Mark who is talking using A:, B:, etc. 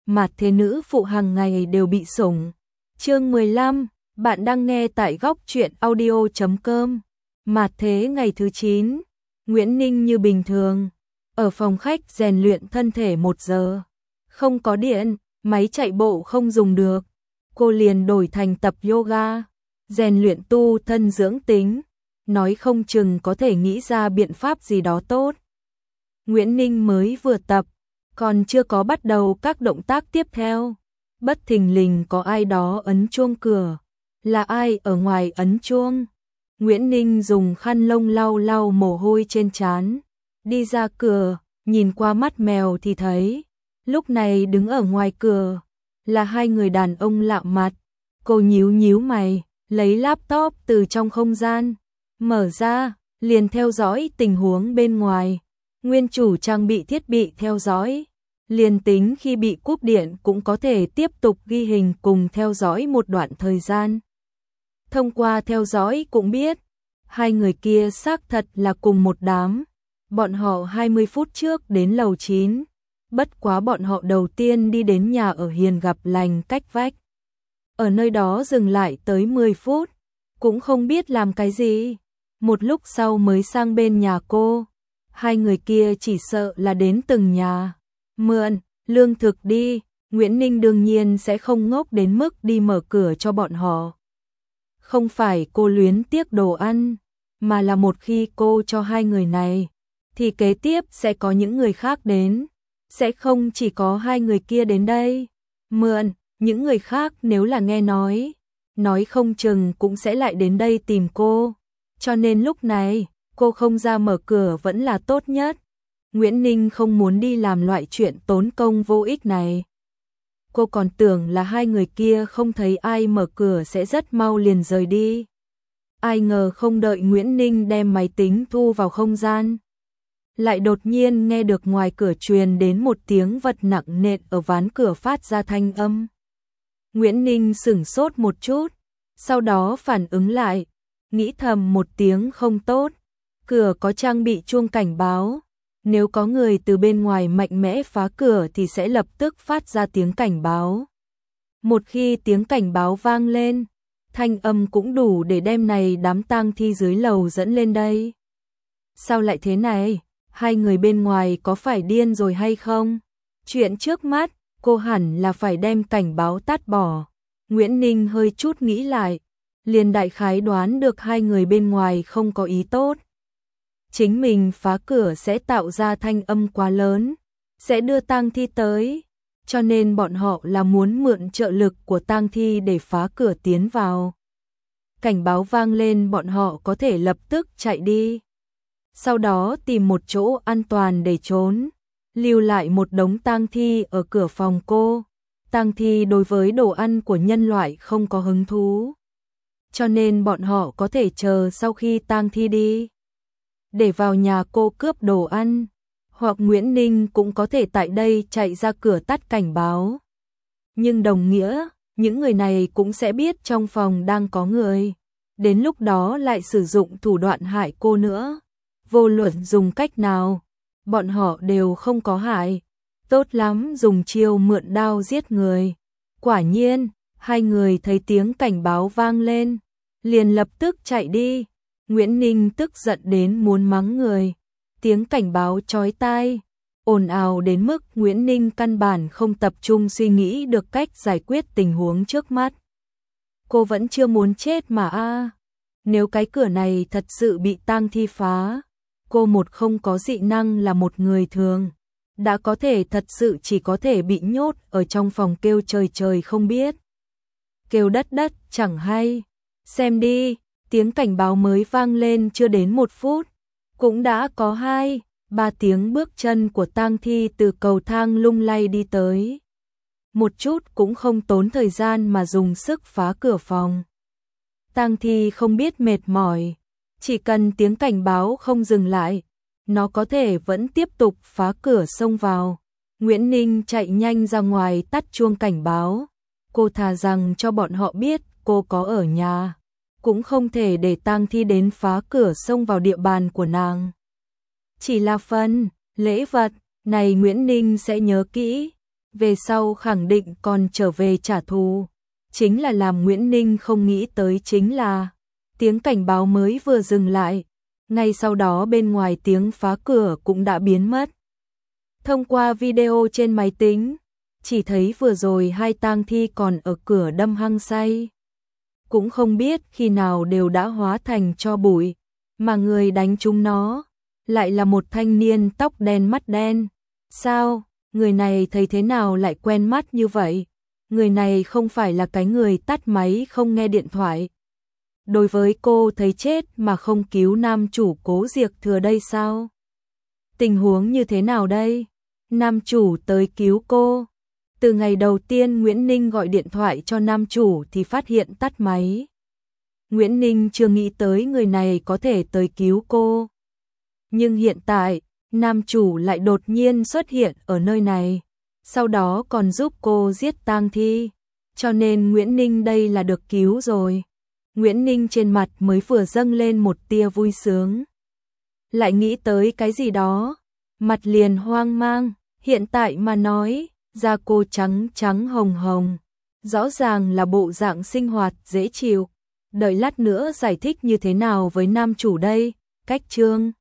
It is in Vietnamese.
A: mà thế nữ phụ hàng ngày đều bị sủng. Chương 15, bạn đang nghe tại góc truyện audio.com. Mà thế ngày thứ 9, Nguyễn Ninh như bình thường, ở phòng khách rèn luyện thân thể 1 giờ. Không có điện, máy chạy bộ không dùng được. Cô liền đổi thành tập yoga, rèn luyện tu thân dưỡng tính, nói không chừng có thể nghĩ ra biện pháp gì đó tốt. Nguyễn Ninh mới vừa tập, còn chưa có bắt đầu các động tác tiếp theo. Bất thình lình có ai đó ấn chuông cửa. Là ai ở ngoài ấn chuông? Nguyễn Ninh dùng khăn lông lau lau mồ hôi trên trán, đi ra cửa, nhìn qua mắt mèo thì thấy, lúc này đứng ở ngoài cửa là 2 người đàn ông lạ mặt. Cô nhíu nhíu mày, lấy laptop từ trong không gian, mở ra, liền theo dõi tình huống bên ngoài. Nguyên chủ trang bị thiết bị theo dõi, liền tính khi bị cúp điện cũng có thể tiếp tục ghi hình cùng theo dõi một đoạn thời gian. Thông qua theo dõi cũng biết, 2 người kia xác thật là cùng một đám. Bọn họ 20 phút trước đến lầu 9, bất quá bọn họ đầu tiên đi đến nhà ở Hiền Gặp Lành cách vách. Ở nơi đó dừng lại tới 10 phút, cũng không biết làm cái gì. Một lúc sau mới sang bên nhà cô. 2 người kia chỉ sợ là đến từng nhà mượn lương thực đi. Nguyễn Ninh đương nhiên sẽ không ngốc đến mức đi mở cửa cho bọn họ. Không phải cô luyến tiếc đồ ăn, mà là một khi cô cho 2 người này, thì kế tiếp sẽ có những người khác đến. Sẽ không chỉ có 2 người kia đến đây mượn, những người khác nếu là nghe nói không chừng cũng sẽ lại đến đây tìm cô. Cho nên lúc này, cô không ra mở cửa vẫn là tốt nhất. Nguyễn Ninh không muốn đi làm loại chuyện tốn công vô ích này. Cô còn tưởng là 2 người kia không thấy ai mở cửa sẽ rất mau liền rời đi. Ai ngờ không đợi Nguyễn Ninh đem máy tính thu vào không gian, lại đột nhiên nghe được ngoài cửa truyền đến một tiếng vật nặng nện ở ván cửa phát ra thanh âm. Nguyễn Ninh sửng sốt một chút, sau đó phản ứng lại, nghĩ thầm một tiếng không tốt. Cửa có trang bị chuông cảnh báo, nếu có người từ bên ngoài mạnh mẽ phá cửa thì sẽ lập tức phát ra tiếng cảnh báo. Một khi tiếng cảnh báo vang lên, thanh âm cũng đủ để đem này đám tang thi dưới lầu dẫn lên đây. Sao lại thế này? 2 người bên ngoài có phải điên rồi hay không? Chuyện trước mắt, cô hẳn là phải đem cảnh báo tắt bỏ. Nguyễn Ninh hơi chút nghĩ lại, liền đại khái đoán được 2 người bên ngoài không có ý tốt. Chính mình phá cửa sẽ tạo ra thanh âm quá lớn, sẽ đưa tang thi tới, cho nên bọn họ là muốn mượn trợ lực của tang thi để phá cửa tiến vào. Cảnh báo vang lên bọn họ có thể lập tức chạy đi, sau đó tìm một chỗ an toàn để trốn, lưu lại một đống tang thi ở cửa phòng cô. Tang thi đối với đồ ăn của nhân loại không có hứng thú, cho nên bọn họ có thể chờ sau khi tang thi đi, để vào nhà cô cướp đồ ăn, hoặc Nguyễn Ninh cũng có thể tại đây chạy ra cửa tắt cảnh báo. Nhưng đồng nghĩa, những người này cũng sẽ biết trong phòng đang có người, đến lúc đó lại sử dụng thủ đoạn hại cô nữa. Vô luận dùng cách nào, bọn họ đều không có hại. Tốt lắm, dùng chiêu mượn đao giết người. Quả nhiên, 2 người thấy tiếng cảnh báo vang lên, liền lập tức chạy đi. Nguyễn Ninh tức giận đến muốn mắng người. Tiếng cảnh báo chói tai, ồn ào đến mức Nguyễn Ninh căn bản không tập trung suy nghĩ được cách giải quyết tình huống trước mắt. Cô vẫn chưa muốn chết mà nếu cái cửa này thật sự bị tang thi phá, cô một không có dị năng là một người thường, đã có thể thật sự chỉ có thể bị nhốt ở trong phòng kêu trời trời không biết, kêu đất đất chẳng hay. Xem đi, tiếng cảnh báo mới vang lên chưa đến 1 phút, cũng đã có 2-3 tiếng bước chân của tang thi từ cầu thang lung lay đi tới. Một chút cũng không tốn thời gian mà dùng sức phá cửa phòng. Tang thi không biết mệt mỏi, chỉ cần tiếng cảnh báo không dừng lại, nó có thể vẫn tiếp tục phá cửa xông vào. Nguyễn Ninh chạy nhanh ra ngoài tắt chuông cảnh báo. Cô thà rằng cho bọn họ biết cô có ở nhà, cũng không thể để tang thi đến phá cửa xông vào địa bàn của nàng. Chỉ là phần lễ vật này Nguyễn Ninh sẽ nhớ kỹ, về sau khẳng định còn trở về trả thù. Chính là làm Nguyễn Ninh không nghĩ tới chính là tiếng cảnh báo mới vừa dừng lại, ngay sau đó bên ngoài tiếng phá cửa cũng đã biến mất. Thông qua video trên máy tính, chỉ thấy vừa rồi hai tang thi còn ở cửa đâm hăng say. Cũng không biết khi nào đều đã hóa thành tro bụi, mà người đánh chúng nó lại là một thanh niên tóc đen mắt đen. Sao, người này thấy thế nào lại quen mắt như vậy? Người này không phải là cái người tắt máy không nghe điện thoại. Đối với cô thấy chết mà không cứu nam chủ Cố Diệc Thừa đây sao? Tình huống như thế nào đây? Nam chủ tới cứu cô. Từ ngày đầu tiên Nguyễn Ninh gọi điện thoại cho nam chủ thì phát hiện tắt máy. Nguyễn Ninh chưa nghĩ tới người này có thể tới cứu cô. Nhưng hiện tại, nam chủ lại đột nhiên xuất hiện ở nơi này. Sau đó còn giúp cô giết tang thi. Cho nên Nguyễn Ninh đây là được cứu rồi. Nguyễn Ninh trên mặt mới vừa dâng lên một tia vui sướng. Lại nghĩ tới cái gì đó, mặt liền hoang mang, hiện tại mà nói, da cô trắng trắng hồng hồng, rõ ràng là bộ dạng sinh hoạt dễ chịu. Đợi lát nữa giải thích như thế nào với nam chủ đây, cách chương.